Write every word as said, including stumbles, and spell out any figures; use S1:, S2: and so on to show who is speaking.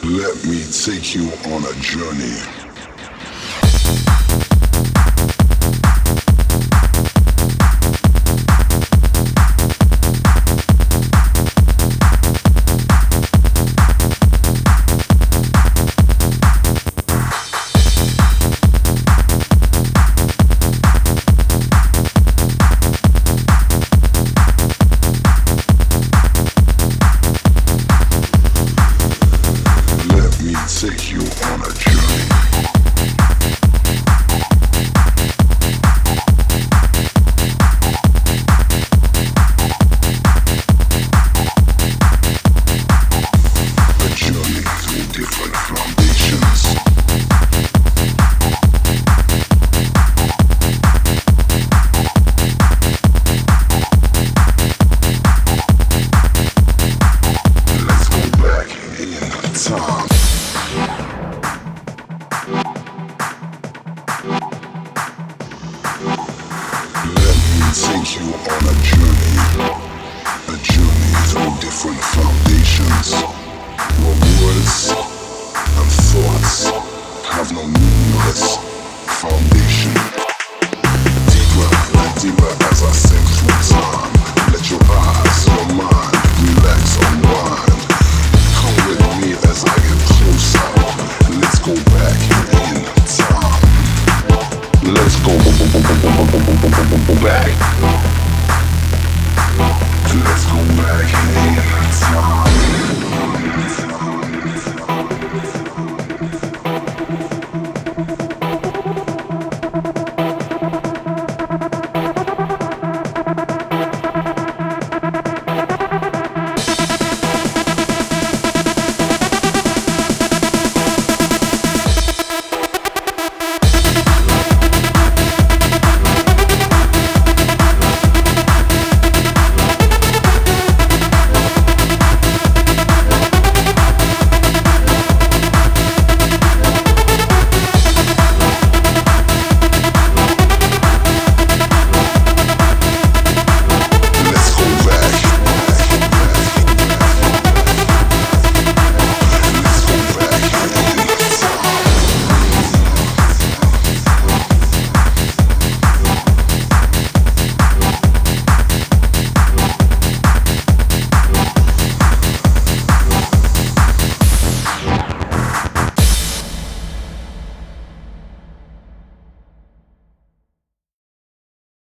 S1: Let me take you on a journey. Take you on a journey. A journey through different foundations. Let's go back in time. Take you on a journey, a journey through different foundations, where words and thoughts have no meaningless foundation. Deeper and deeper as I sink through time. Let your eyes, your mind, relax, unwind. Come with me as I get closer. Let's go back in time. Let's go back. Let's go back in time.